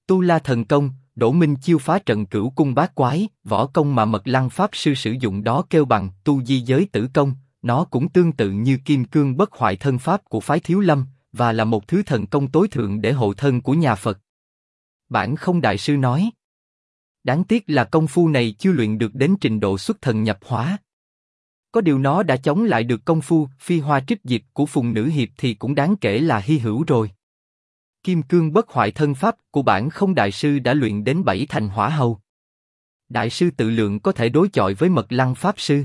Tu La thần công, Đỗ Minh chiêu phá trận Cửu Cung Bát Quái, võ công mà Mật Lăng pháp sư sử dụng đó kêu bằng Tu Di Giới Tử Công, nó cũng tương tự như Kim Cương Bất Hoại thân pháp của phái Thiếu Lâm và là một thứ thần công tối thượng để hộ thân của nhà Phật. Bản Không đại sư nói. Đáng tiếc là công phu này chưa luyện được đến trình độ xuất thần nhập hóa. Có điều nó đã chống lại được công phu phi hoa trích diệp của Phùng Nữ Hiệp thì cũng đáng kể là hy hữu rồi. Kim Cương Bất Hoại thân pháp của Bản Không đại sư đã luyện đến 7 thành hỏa hầu. Đại sư tự lượng có thể đối chọi với Mật Lăng pháp sư.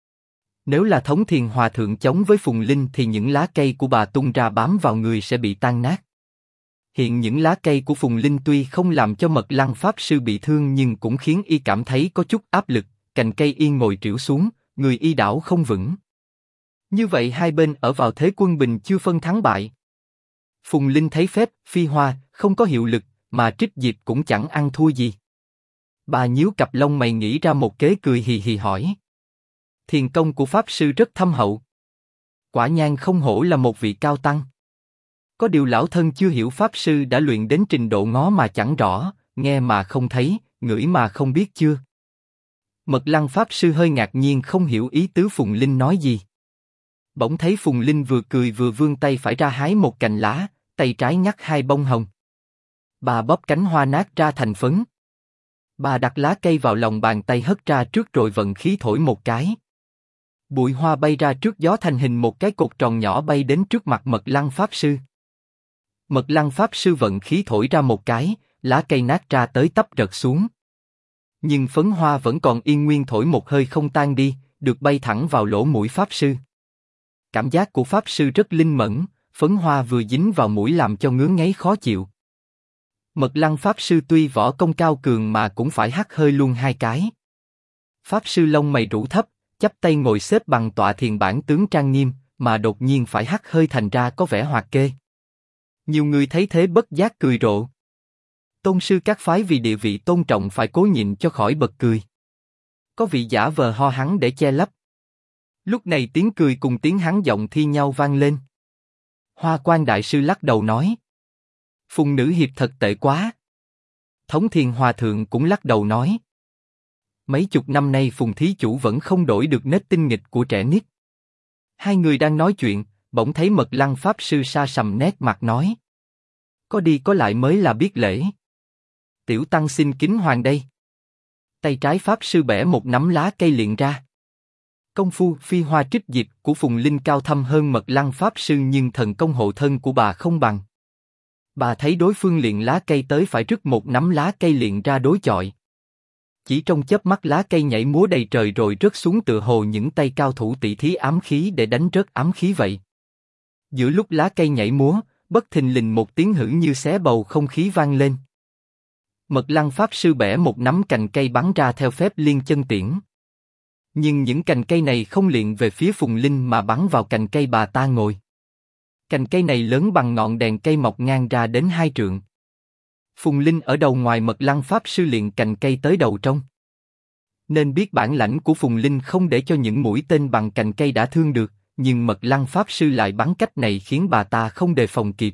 Nếu là Thống Thiền Hòa thượng chống với Phùng Linh thì những lá cây của bà tung ra bám vào người sẽ bị tan nát. Hiện những lá cây của Phùng Linh tuy không làm cho Mật Lăng pháp sư bị thương nhưng cũng khiến y cảm thấy có chút áp lực, cành cây y ngồi trĩu xuống, người y đảo không vững. Như vậy hai bên ở vào thế quân bình chưa phân thắng bại. Phùng Linh thấy phép phi hoa không có hiệu lực, mà Trích Diệp cũng chẳng ăn thua gì. Bà nhíu cặp lông mày nghĩ ra một kế cười hì hì hỏi. Thiền công của pháp sư rất thâm hậu. Quả nhiên không hổ là một vị cao tăng. Có điều lão thân chưa hiểu pháp sư đã luyện đến trình độ ngó mà chẳng rõ, nghe mà không thấy, ngửi mà không biết chưa. Mật Lăng pháp sư hơi ngạc nhiên không hiểu ý tứ Phùng Linh nói gì. Bỗng thấy Phùng Linh vừa cười vừa vươn tay phải ra hái một cành lá, tay trái nhắc hai bông hồng. Bà bóp cánh hoa nát ra thành phấn. Bà đặt lá cây vào lòng bàn tay hất ra trước rồi vận khí thổi một cái. Bụi hoa bay ra trước gió thành hình một cái cột tròn nhỏ bay đến trước mặt Mật Lăng pháp sư. Mật Lăng pháp sư vận khí thổi ra một cái, lá cây nát ra tới tấp rớt xuống. Nhưng phấn hoa vẫn còn yên nguyên thổi một hơi không tan đi, được bay thẳng vào lỗ mũi pháp sư. Cảm giác của pháp sư rất linh mẫn, phấn hoa vừa dính vào mũi làm cho ngứa ngáy khó chịu. Mật Lăng pháp sư tuy võ công cao cường mà cũng phải hắt hơi luôn hai cái. Pháp sư lông mày rũ thấp, chắp tay ngồi xếp bằng tọa thiền bản tướng trang nghiêm, mà đột nhiên phải hắt hơi thành ra có vẻ hoạt kê. Nhiều người thấy thế bất giác cười rộ. Tôn sư các phái vì địa vị tôn trọng phải cố nhịn cho khỏi bật cười. Có vị giả vờ ho hắn để che lấp. Lúc này tiếng cười cùng tiếng hắn giọng thi nhau vang lên. Hoa Quan đại sư lắc đầu nói. Phùng Nữ Hiệp thật tệ quá. Thống Thiền Hòa thượng cũng lắc đầu nói. Mấy chục năm nay Phùng thí chủ vẫn không đổi được nết tinh nghịch của trẻ nít. Hai người đang nói chuyện, bỗng thấy Mật Lăng pháp sư sa sầm nét mặt nói. Có đi có lại mới là biết lễ. Tiểu tăng xin kính hoàng đây. Tay trái pháp sư bẻ một nắm lá cây liền ra. Công phu phi hoa trích diệp của Phùng Linh cao thâm hơn Mật Lăng pháp sư nhưng thần công hộ thân của bà không bằng. Bà thấy đối phương liền lá cây tới phải rứt một nắm lá cây liền ra đối chọi. Chỉ trong chớp mắt lá cây nhảy múa đầy trời rồi rớt xuống tựa hồ những tay cao thủ tỷ thí ám khí để đánh rớt ám khí vậy. Giữa lúc lá cây nhảy múa, bất thình lình một tiếng hử như xé bầu không khí vang lên. Mật Lăng pháp sư bẻ một nắm cành cây bắn ra theo phép liên chân tiễn. Nhưng những cành cây này không liệng về phía Phùng Linh mà bắn vào cành cây bà ta ngồi. Cành cây này lớn bằng ngọn đèn cây mọc ngang ra đến 2 trượng. Phùng Linh ở đầu ngoài Mật Lăng pháp sư liền cành cây tới đầu trong. Nên biết bản lãnh của Phùng Linh không để cho những mũi tên bằng cành cây đã thương được, nhưng Mật Lăng pháp sư lại bắn cách này khiến bà ta không đề phòng kịp.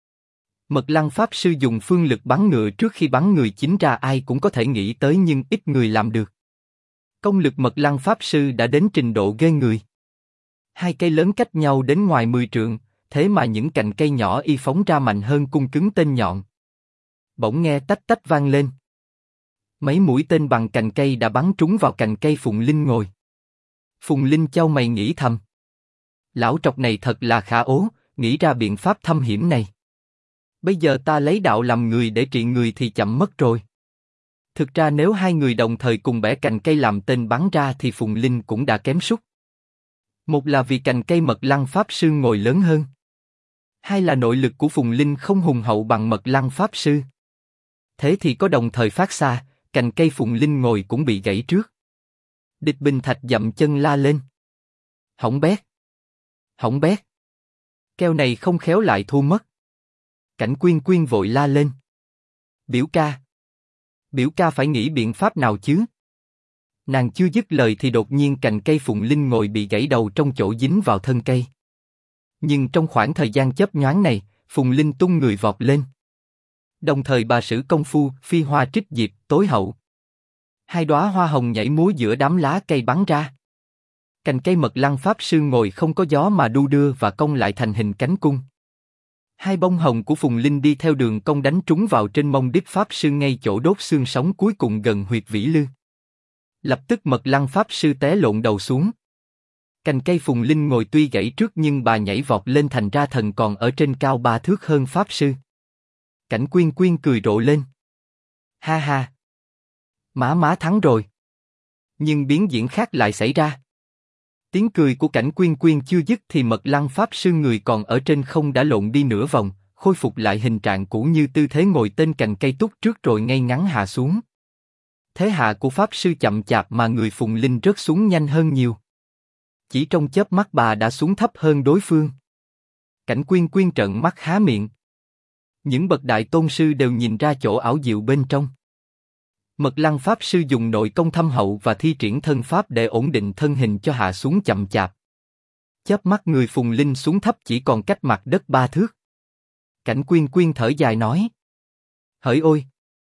Mật Lăng pháp sư dùng phương lực bắn ngựa trước khi bắn người chính ra ai cũng có thể nghĩ tới nhưng ít người làm được. Công lực Mật Lăng pháp sư đã đến trình độ ghê người. Hai cây lớn cách nhau đến ngoài 10 trượng, thế mà những cành cây nhỏ y phóng ra mạnh hơn cung cứng tên nhọn. Bỗng nghe tách tách vang lên. Mấy mũi tên bằng cành cây đã bắn trúng vào cành cây Phùng Linh ngồi. Phùng Linh chau mày nghĩ thầm. Lão trọc này thật là khả ố, nghĩ ra biện pháp thâm hiểm này. Bây giờ ta lấy đạo làm người để trị người thì chậm mất rồi. Thực ra nếu hai người đồng thời cùng bẻ cành cây làm tên bắn ra thì Phùng Linh cũng đã kém sút. Một là vì cành cây Mật Lăng pháp sư ngồi lớn hơn. Hai là nội lực của Phùng Linh không hùng hậu bằng Mật Lăng pháp sư. Thế thì có đồng thời phát xa, cành cây Phùng Linh ngồi cũng bị gãy trước. Địch Bình Thạch dậm chân la lên. Hỏng bét! Hỏng bét! Keo này không khéo lại thua mất. Cảnh Quyên Quyên vội la lên. Biểu ca! Biểu ca phải nghĩ biện pháp nào chứ? Nàng chưa dứt lời thì đột nhiên cành cây Phùng Linh ngồi bị gãy đầu trong chỗ dính vào thân cây. Nhưng trong khoảng thời gian chớp nhoáng này, Phùng Linh tung người vọt lên. Đồng thời bà sử công phu phi hoa trích diệp tối hậu. Hai đóa hoa hồng nhảy múa giữa đám lá cây bắn ra. Cành cây mật lăng pháp sư ngồi không có gió mà đu đưa và cong lại thành hình cánh cung. Hai bông hồng của Phùng Linh đi theo đường cong đánh trúng vào trên mông đích pháp sư ngay chỗ đốt xương sống cuối cùng gần huyệt vĩ lư. Lập tức mật lăng pháp sư té lộn đầu xuống. Cành cây Phùng Linh ngồi tuy gãy trước nhưng bà nhảy vọt lên thành ra thần còn ở trên cao 3 thước hơn pháp sư. Cảnh Quyên Quyên cười rộ lên. Ha ha! Má thắng rồi. Nhưng biến diễn khác lại xảy ra. Tiếng cười của Cảnh Quyên Quyên chưa dứt thì mật lăng pháp sư người còn ở trên không đã lộn đi nửa vòng, khôi phục lại hình trạng cũ như tư thế ngồi tên cành cây túc trước rồi ngay ngắn hạ xuống. Thế hạ của pháp sư chậm chạp mà người Phùng Linh rớt xuống nhanh hơn nhiều. Chỉ trong chớp mắt bà đã xuống thấp hơn đối phương. Cảnh Quyên Quyên trợn mắt há miệng. Những bậc đại tôn sư đều nhìn ra chỗ ảo diệu bên trong. Mật lăng pháp sư dùng nội công thâm hậu và thi triển thân pháp để ổn định thân hình cho hạ xuống chậm chạp. Chớp mắt người Phùng Linh xuống thấp chỉ còn cách mặt đất 3 thước. Cảnh Quyên Quyên thở dài nói. Hỡi ôi!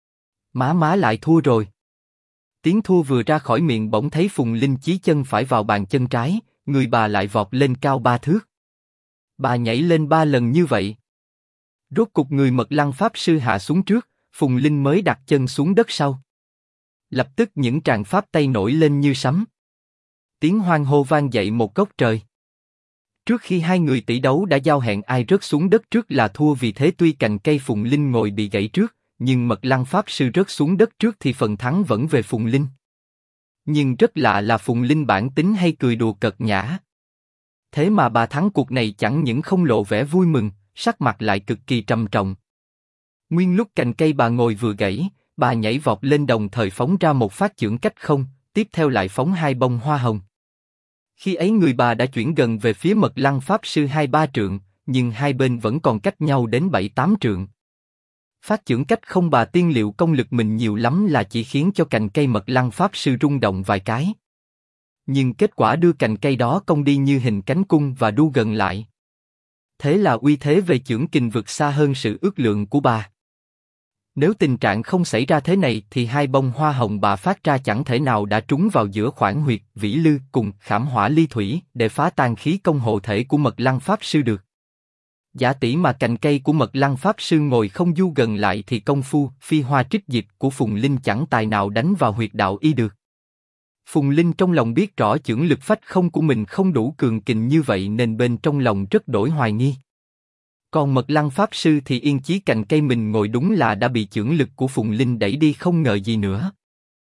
Má lại thua rồi. Tiếng thua vừa ra khỏi miệng bỗng thấy Phùng Linh chí chân phải vào bàn chân trái, người bà lại vọt lên cao 3 thước. Bà nhảy lên 3 lần như vậy. Rốt cục người mật lăng pháp sư hạ xuống trước, Phùng Linh mới đặt chân xuống đất sau. Lập tức những tràng pháp tay nổi lên như sấm. Tiếng hoan hô vang dậy một góc trời. Trước khi hai người tỷ đấu đã giao hẹn ai rớt xuống đất trước là thua, vì thế tuy cành cây Phùng Linh ngồi bị gãy trước, nhưng mật lăng pháp sư rớt xuống đất trước thì phần thắng vẫn về Phùng Linh. Nhưng rất lạ là Phùng Linh bản tính hay cười đùa cợt nhã. Thế mà bà thắng cuộc này chẳng những không lộ vẻ vui mừng, sắc mặt lại cực kỳ trầm trọng. Nguyên lúc cành cây bà ngồi vừa gãy, bà nhảy vọt lên đồng thời phóng ra một phát chưởng cách không, tiếp theo lại phóng 2 bông hoa hồng. Khi ấy người bà đã chuyển gần về phía mật lăng pháp sư 2-3 trượng, nhưng hai bên vẫn còn cách nhau đến 7-8 trượng. Phát chưởng cách không bà tiên liệu công lực mình nhiều lắm là chỉ khiến cho cành cây mật lăng pháp sư rung động vài cái. Nhưng kết quả đưa cành cây đó cong đi như hình cánh cung và đu gần lại. Thế là uy thế về chưởng kình vượt xa hơn sự ước lượng của bà. Nếu tình trạng không xảy ra thế này thì 2 bông hoa hồng bà phát ra chẳng thể nào đã trúng vào giữa khoảng huyệt vĩ lư cùng khảm hỏa ly thủy để phá tan khí công hộ thể của mật lăng pháp sư được. Giả tỷ mà cành cây của mật lăng pháp sư ngồi không du gần lại thì công phu phi hoa trích diệp của Phùng Linh chẳng tài nào đánh vào huyệt đạo y được. Phùng Linh trong lòng biết rõ chưởng lực phách không của mình không đủ cường kình như vậy nên bên trong lòng rất đổi hoài nghi. Còn mật lăng pháp sư thì yên chí cành cây mình ngồi đúng là đã bị chưởng lực của Phùng Linh đẩy đi không ngờ gì nữa.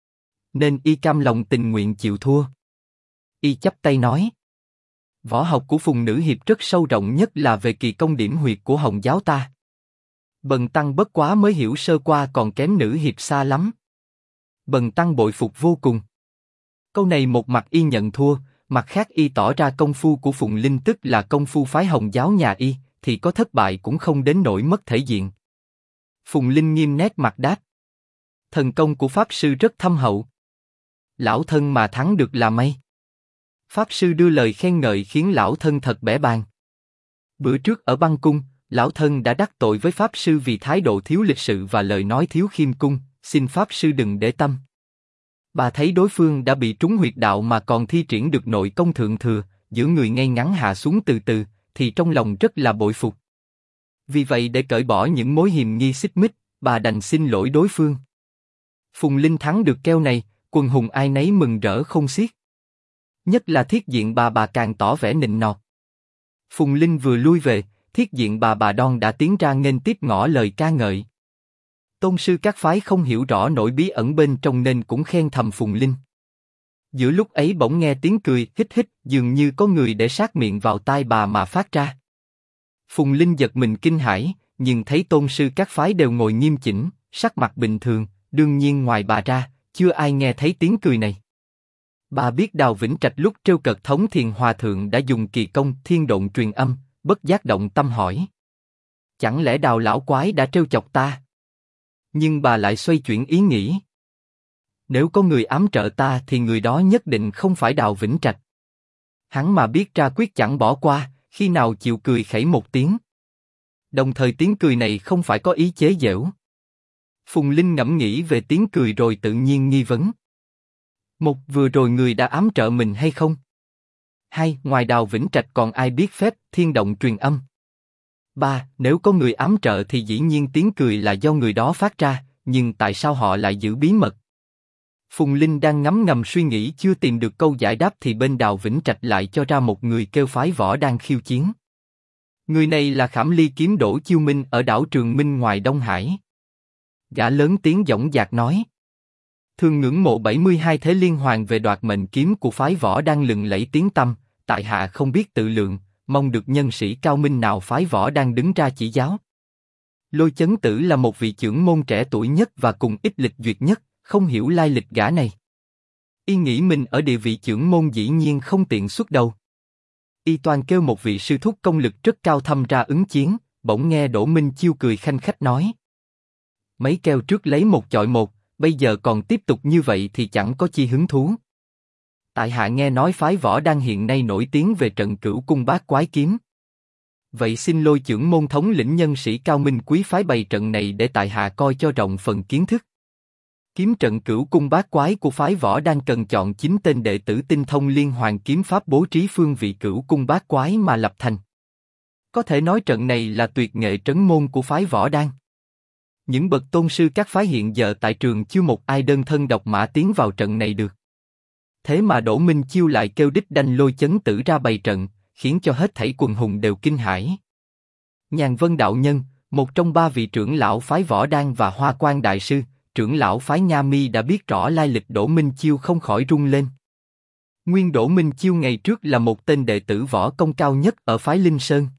Nên y cam lòng tình nguyện chịu thua. Y chắp tay nói. Võ học của Phùng nữ hiệp rất sâu rộng, nhất là về kỳ công điểm huyệt của Hồng giáo ta. Bần tăng bất quá mới hiểu sơ qua, còn kém nữ hiệp xa lắm. Bần tăng bội phục vô cùng. Câu này một mặt y nhận thua, mặt khác y tỏ ra công phu của Phùng Linh tức là công phu phái Hồng giáo nhà y, thì có thất bại cũng không đến nỗi mất thể diện. Phùng Linh nghiêm nét mặt đáp. Thần công của Pháp Sư rất thâm hậu. Lão thân mà thắng được là may. Pháp Sư đưa lời khen ngợi khiến lão thân thật bẽ bàng. Bữa trước ở băng cung, lão thân đã đắc tội với Pháp Sư vì thái độ thiếu lịch sự và lời nói thiếu khiêm cung, xin Pháp Sư đừng để tâm. Bà thấy đối phương đã bị trúng huyệt đạo mà còn thi triển được nội công thượng thừa, giữa người ngay ngắn hạ xuống từ từ, thì trong lòng rất là bội phục. Vì vậy để cởi bỏ những mối hiềm nghi xích mích, bà đành xin lỗi đối phương. Phùng Linh thắng được keo này, quần hùng ai nấy mừng rỡ không xiết. Nhất là Thiết Diện bà càng tỏ vẻ nịnh nọt. Phùng Linh vừa lui về, Thiết Diện bà Đoan đã tiến ra nghênh tiếp ngỏ lời ca ngợi. Tôn sư các phái không hiểu rõ nỗi bí ẩn bên trong nên cũng khen thầm Phùng Linh. Giữa lúc ấy bỗng nghe tiếng cười hít hít, dường như có người để sát miệng vào tai bà mà phát ra. Phùng Linh giật mình kinh hãi, nhưng thấy tôn sư các phái đều ngồi nghiêm chỉnh, sắc mặt bình thường, đương nhiên ngoài bà ra, chưa ai nghe thấy tiếng cười này. Bà biết Đào Vĩnh Trạch lúc trêu cợt Thống Thiền Hòa Thượng đã dùng kỳ công thiên độn truyền âm, bất giác động tâm hỏi. Chẳng lẽ Đào lão quái đã trêu chọc ta? Nhưng bà lại xoay chuyển ý nghĩ. Nếu có người ám trợ ta thì người đó nhất định không phải Đào Vĩnh Trạch. Hắn mà biết ra quyết chẳng bỏ qua, khi nào chịu cười khẩy một tiếng. Đồng thời tiếng cười này không phải có ý chế giễu. Phùng Linh ngẫm nghĩ về tiếng cười rồi tự nhiên nghi vấn. Một, vừa rồi người đã ám trợ mình hay không? Hai, ngoài Đào Vĩnh Trạch còn ai biết phép thiên động truyền âm? Ba, nếu có người ám trợ thì dĩ nhiên tiếng cười là do người đó phát ra, nhưng tại sao họ lại giữ bí mật? Phùng Linh đang ngấm ngầm suy nghĩ chưa tìm được câu giải đáp thì bên Đào Vĩnh Trạch lại cho ra một người kêu phái võ đang khiêu chiến. Người này là Khảm Ly kiếm Đỗ Chiêu Minh ở đảo Trường Minh ngoài Đông Hải. Gã lớn tiếng dõng dạc nói. Thường ngưỡng mộ 72 thế liên hoàn về đoạt mệnh kiếm của phái võ đang lừng lẫy tiếng tăm, tại hạ không biết tự lượng, mong được nhân sĩ cao minh nào phái võ đang đứng ra chỉ giáo. Lôi Chấn Tử là một vị trưởng môn trẻ tuổi nhất và cùng ít lịch duyệt nhất, không hiểu lai lịch gã này. Y nghĩ mình ở địa vị trưởng môn dĩ nhiên không tiện xuất đầu. Y toàn kêu một vị sư thúc công lực rất cao thâm ra ứng chiến, bỗng nghe Đỗ Minh Chiêu cười khanh khách nói. Mấy keo trước lấy một chọi một, bây giờ còn tiếp tục như vậy thì chẳng có chi hứng thú. Tại hạ nghe nói phái võ đang hiện nay nổi tiếng về trận Cửu Cung Bát Quái kiếm. Vậy xin Lôi trưởng môn thống lĩnh nhân sĩ cao minh quý phái bày trận này để tại hạ coi cho rộng phần kiến thức. Kiếm trận Cửu Cung Bát Quái của phái võ đang cần chọn 9 tên đệ tử tinh thông liên hoàn kiếm pháp bố trí phương vị Cửu Cung Bát Quái mà lập thành. Có thể nói trận này là tuyệt nghệ trấn môn của phái võ đang. Những bậc tôn sư các phái hiện giờ tại trường chưa một ai đơn thân độc mã tiến vào trận này được. Thế mà Đỗ Minh Chiêu lại kêu đích đanh Lôi Chấn Tử ra bày trận, khiến cho hết thảy quần hùng đều kinh hãi. Nhàn Vân đạo nhân, một trong ba vị trưởng lão phái võ đang và Hoa Quan đại sư, trưởng lão phái Nha Mi đã biết rõ lai lịch Đỗ Minh Chiêu không khỏi run lên. Nguyên Đỗ Minh Chiêu ngày trước là một tên đệ tử võ công cao nhất ở phái Linh Sơn.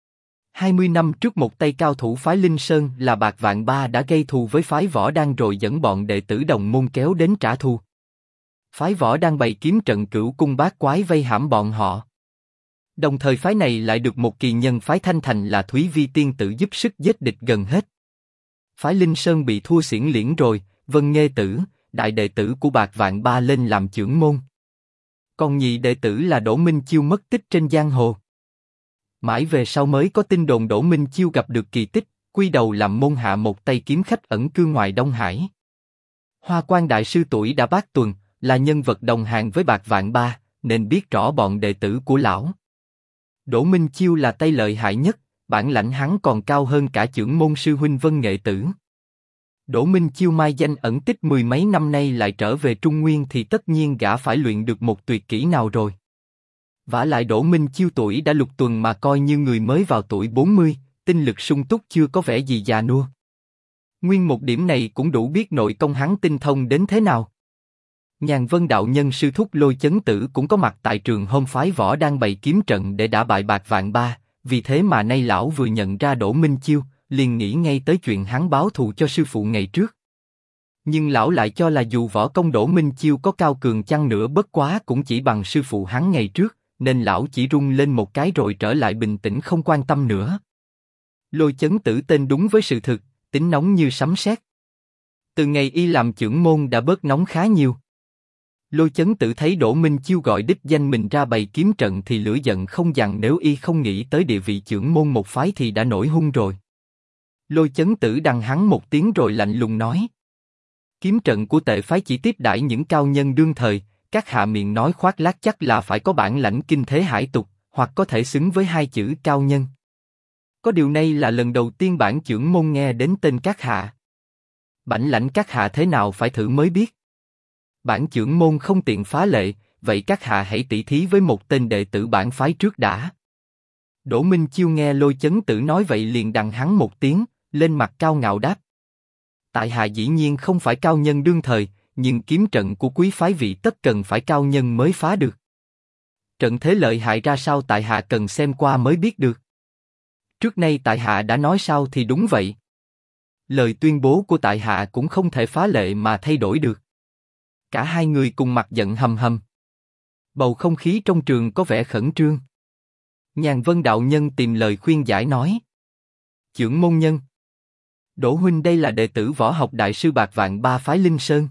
20 năm trước một tay cao thủ phái Linh Sơn là Bạc Vạn Ba đã gây thù với phái võ đang rồi dẫn bọn đệ tử đồng môn kéo đến trả thù. Phái võ đang bày kiếm trận Cửu Cung Bát Quái vây hãm bọn họ. Đồng thời phái này lại được một kỳ nhân phái Thanh Thành là Thúy Vi tiên tử giúp sức giết địch gần hết. Phái Linh Sơn bị thua xiển liễn rồi, Vân Nghê Tử, đại đệ tử của Bạc Vạn Ba lên làm trưởng môn. Còn nhị đệ tử là Đỗ Minh Chiêu mất tích trên giang hồ. Mãi về sau mới có tin đồn Đỗ Minh Chiêu gặp được kỳ tích, quy đầu làm môn hạ một tay kiếm khách ẩn cư ngoài Đông Hải. Hoa Quan đại sư tuổi đã bát tuần, là nhân vật đồng hàng với Bạc Vạn Ba, nên biết rõ bọn đệ tử của lão. Đỗ Minh Chiêu là tay lợi hại nhất, bản lãnh hắn còn cao hơn cả trưởng môn sư huynh Vân Nghệ Tử. Đỗ Minh Chiêu mai danh ẩn tích mười mấy năm nay lại trở về Trung Nguyên thì tất nhiên gã phải luyện được một tuyệt kỹ nào rồi. Vả lại Đỗ Minh Chiêu tuổi đã lục tuần mà coi như người mới vào tuổi 40, tinh lực sung túc chưa có vẻ gì già nua. Nguyên một điểm này cũng đủ biết nội công hắn tinh thông đến thế nào. Nhàn Vân đạo nhân sư thúc Lôi Chấn Tử cũng có mặt tại trường hôm phái võ đang bày kiếm trận để đả bại Bạc Vạn Ba, vì thế mà nay lão vừa nhận ra Đỗ Minh Chiêu, liền nghĩ ngay tới chuyện hắn báo thù cho sư phụ ngày trước. Nhưng lão lại cho là dù võ công Đỗ Minh Chiêu có cao cường chăng nữa bất quá cũng chỉ bằng sư phụ hắn ngày trước, nên lão chỉ rung lên một cái rồi trở lại bình tĩnh không quan tâm nữa. Lôi Chấn Tử tên đúng với sự thực, tính nóng như sấm sét. Từ ngày y làm trưởng môn đã bớt nóng khá nhiều. Lôi Chấn Tử thấy Đỗ Minh Chiêu gọi đích danh mình ra bày kiếm trận thì lửa giận không dằn, nếu y không nghĩ tới địa vị trưởng môn một phái thì đã nổi hung rồi. Lôi Chấn Tử đằng hắn một tiếng rồi lạnh lùng nói: kiếm trận của Tệ phái chỉ tiếp đãi những cao nhân đương thời, các hạ miệng nói khoác lác chắc là phải có bản lãnh kinh thế hải tục, hoặc có thể xứng với hai chữ cao nhân. Có điều này là lần đầu tiên bản trưởng môn nghe đến tên các hạ. Bản lãnh các hạ thế nào phải thử mới biết. Bản trưởng môn không tiện phá lệ, vậy các hạ hãy tỉ thí với một tên đệ tử bản phái trước đã. Đỗ Minh Chiêu nghe Lôi Chấn Tử nói vậy liền đằng hắn một tiếng, lên mặt cao ngạo đáp: tại hạ dĩ nhiên không phải cao nhân đương thời, nhưng kiếm trận của quý phái vị tất cần phải cao nhân mới phá được. Trận thế lợi hại ra sao tại hạ cần xem qua mới biết được. Trước nay tại hạ đã nói sao thì đúng vậy. Lời tuyên bố của tại hạ cũng không thể phá lệ mà thay đổi được. Cả hai người cùng mặt giận hầm hầm. Bầu không khí trong trường có vẻ khẩn trương. Nhàn Vân đạo nhân tìm lời khuyên giải nói: trưởng môn nhân, Đỗ huynh đây là đệ tử võ học đại sư Bạc Vạn Ba phái Linh Sơn.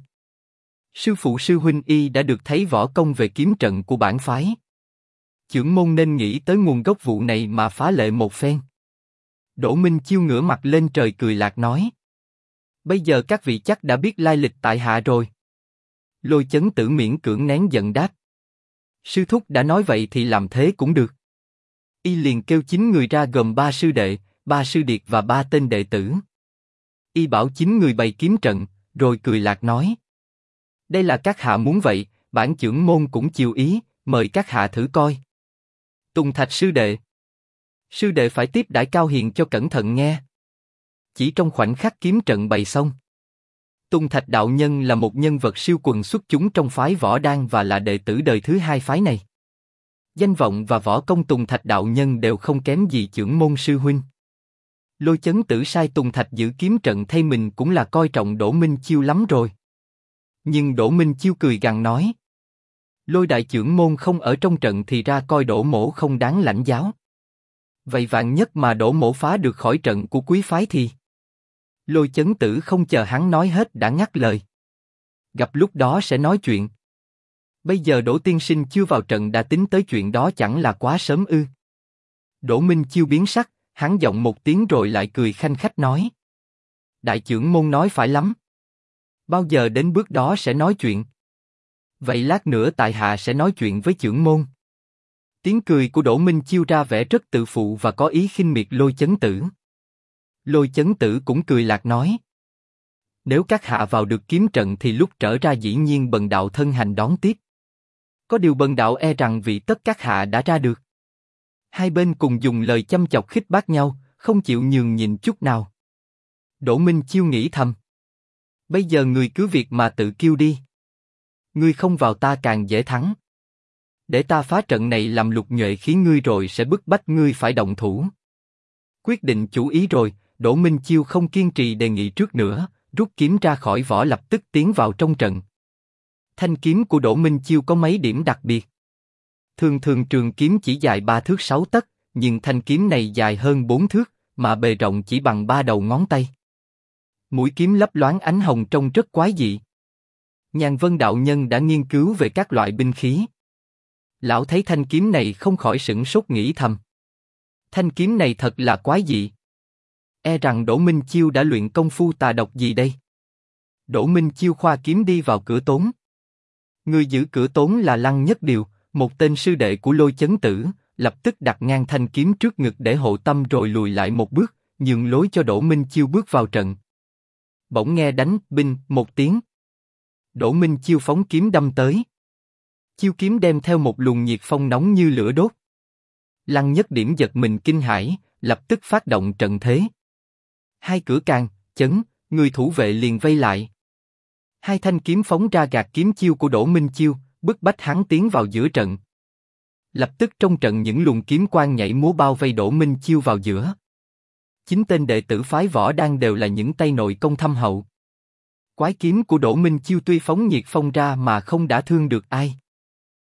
Sư phụ sư huynh y đã được thấy võ công về kiếm trận của bản phái. Trưởng môn nên nghĩ tới nguồn gốc vụ này mà phá lệ một phen. Đỗ Minh Chiêu ngửa mặt lên trời cười lạc nói: Bây giờ các vị chắc đã biết lai lịch tại hạ rồi. Lôi Chấn Tử miễn cưỡng nén giận đáp. Sư thúc đã nói vậy thì làm thế cũng được. Y liền kêu 9 người ra gồm 3 sư đệ, 3 sư điệt và 3 tên đệ tử. Y bảo 9 người bày kiếm trận, rồi cười lạc nói. Đây là các hạ muốn vậy, bản chưởng môn cũng chiều ý, mời các hạ thử coi. Tùng Thạch sư đệ. Sư đệ phải tiếp đãi Cao Hiền cho cẩn thận nghe. Chỉ trong khoảnh khắc kiếm trận bày xong. Tùng Thạch đạo nhân là một nhân vật siêu quần xuất chúng trong phái Võ Đan và là đệ tử đời thứ 2 phái này. Danh vọng và võ công Tùng Thạch đạo nhân đều không kém gì chưởng môn sư huynh. Lôi Chấn Tử sai Tùng Thạch giữ kiếm trận thay mình cũng là coi trọng Đỗ Minh Chiêu lắm rồi. Nhưng Đỗ Minh Chiêu cười gằn nói. Lôi đại chưởng môn không ở trong trận thì ra coi Đỗ mỗ không đáng lãnh giáo. Vậy vạn nhất mà Đỗ mỗ phá được khỏi trận của quý phái thì... Lôi Chấn Tử không chờ hắn nói hết đã ngắt lời. Gặp lúc đó sẽ nói chuyện. Bây giờ Đỗ tiên sinh chưa vào trận đã tính tới chuyện đó chẳng là quá sớm ư? Đỗ Minh Chiêu biến sắc, hắn giọng một tiếng rồi lại cười khanh khách nói. Đại chưởng môn nói phải lắm. Bao giờ đến bước đó sẽ nói chuyện? Vậy lát nữa tại hạ sẽ nói chuyện với chưởng môn. Tiếng cười của Đỗ Minh Chiêu ra vẻ rất tự phụ và có ý khinh miệt Lôi Chấn Tử. Lôi Chấn Tử cũng cười lạc nói. Nếu các hạ vào được kiếm trận thì lúc trở ra dĩ nhiên bần đạo thân hành đón tiếp. Có điều bần đạo e rằng vị tất các hạ đã ra được. Hai bên cùng dùng lời châm chọc khích bác nhau, không chịu nhường nhịn chút nào. Đỗ Minh Chiêu nghĩ thầm. Bây giờ người cứ việc mà tự kêu đi. Ngươi không vào ta càng dễ thắng. Để ta phá trận này làm lục nhuệ khí ngươi rồi sẽ bức bách ngươi phải động thủ. Quyết định chủ ý rồi, Đỗ Minh Chiêu không kiên trì đề nghị trước nữa, rút kiếm ra khỏi vỏ lập tức tiến vào trong trận. Thanh kiếm của Đỗ Minh Chiêu có mấy điểm đặc biệt. Thường thường trường kiếm chỉ dài 3 thước 6 tấc, nhưng thanh kiếm này dài hơn 4 thước, mà bề rộng chỉ bằng 3 đầu ngón tay. Mũi kiếm lấp loáng ánh hồng trông rất quái dị. Nhàn Vân đạo nhân đã nghiên cứu về các loại binh khí. Lão thấy thanh kiếm này không khỏi sửng sốt nghĩ thầm. Thanh kiếm này thật là quái dị. E rằng Đỗ Minh Chiêu đã luyện công phu tà độc gì đây? Đỗ Minh Chiêu khoa kiếm đi vào cửa tốn. Người giữ cửa tốn là Lăng Nhất Điều, một tên sư đệ của Lôi Chấn Tử, lập tức đặt ngang thanh kiếm trước ngực để hộ tâm rồi lùi lại một bước, nhường lối cho Đỗ Minh Chiêu bước vào trận. Bỗng nghe đánh binh một tiếng. Đỗ Minh Chiêu phóng kiếm đâm tới. Chiêu kiếm đem theo một luồng nhiệt phong nóng như lửa đốt. Lăng Nhất Điểm giật mình kinh hãi, lập tức phát động trận thế. Hai cửa càng, chấn, người thủ vệ liền vây lại. Hai thanh kiếm phóng ra gạt kiếm chiêu của Đỗ Minh Chiêu, bức bách hắn tiến vào giữa trận. Lập tức trong trận những luồng kiếm quang nhảy múa bao vây Đỗ Minh Chiêu vào giữa. 9 tên đệ tử phái Võ Đan đều là những tay nội công thâm hậu. Quái kiếm của Đỗ Minh Chiêu tuy phóng nhiệt phong ra mà không đả thương được ai.